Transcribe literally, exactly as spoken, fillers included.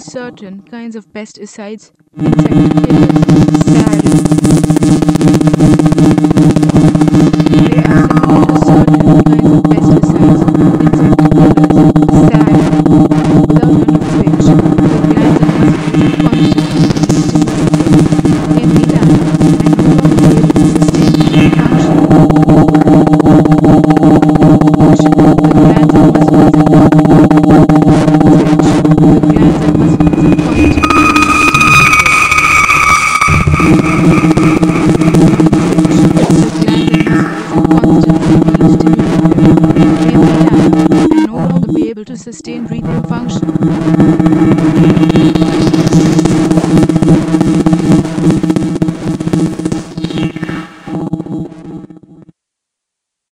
certain kinds of pesticides, insect killers, SARI. They are similar to certain kinds of pesticides, insect killers, SARI, without which the glands and muscles are constantly stimulated every time and no longer be able to sustain their function. Which the glands and muscles are the glands and muscles are constantly stimulated every time and no longer be able to sustain retail function.